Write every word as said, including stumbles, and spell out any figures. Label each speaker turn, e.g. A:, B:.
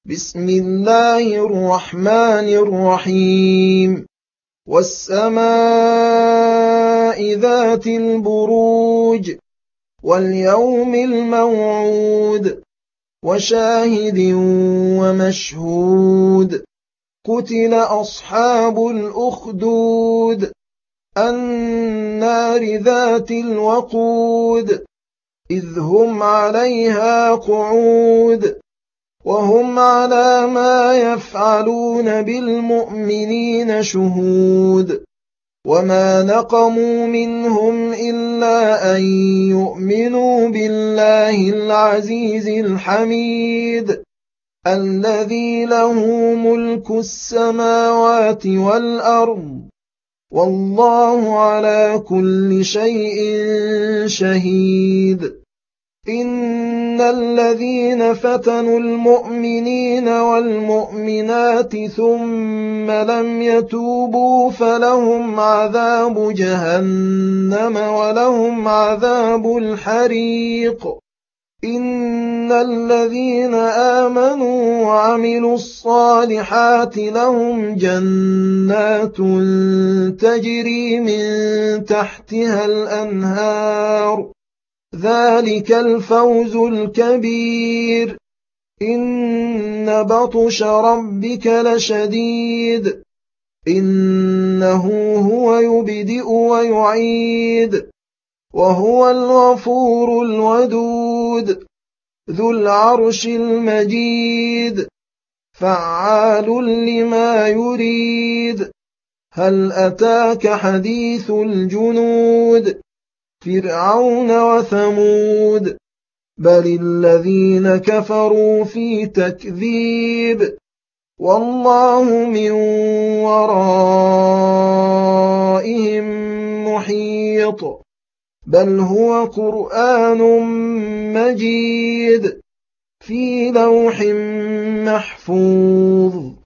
A: بسم الله الرحمن الرحيم والسماء ذات البروج واليوم الموعود وشاهد ومشهود قتل أصحاب الأخدود النار ذات الوقود إذ هم عليها قعود وهم على ما يفعلون بالمؤمنين شهود وما نقموا منهم إلا أن يؤمنوا بالله العزيز الحميد الذي له ملك السماوات والأرض والله على كل شيء شهيد إن الذين فتنوا المؤمنين والمؤمنات ثم لم يتوبوا فلهم عذاب جهنم ولهم عذاب الحريق إن الذين آمنوا وعملوا الصالحات لهم جنات تجري من تحتها الأنهار ذلك الفوز الكبير إن بطش ربك لشديد إنه هو يبدئ ويعيد وهو الغفور الودود ذو العرش المجيد فعال لما يريد هل أتاك حديث الجنود فرعون وثمود بل الذين كفروا في تكذيب والله من ورائهم محيط بل هو قرآن مجيد في لوح محفوظ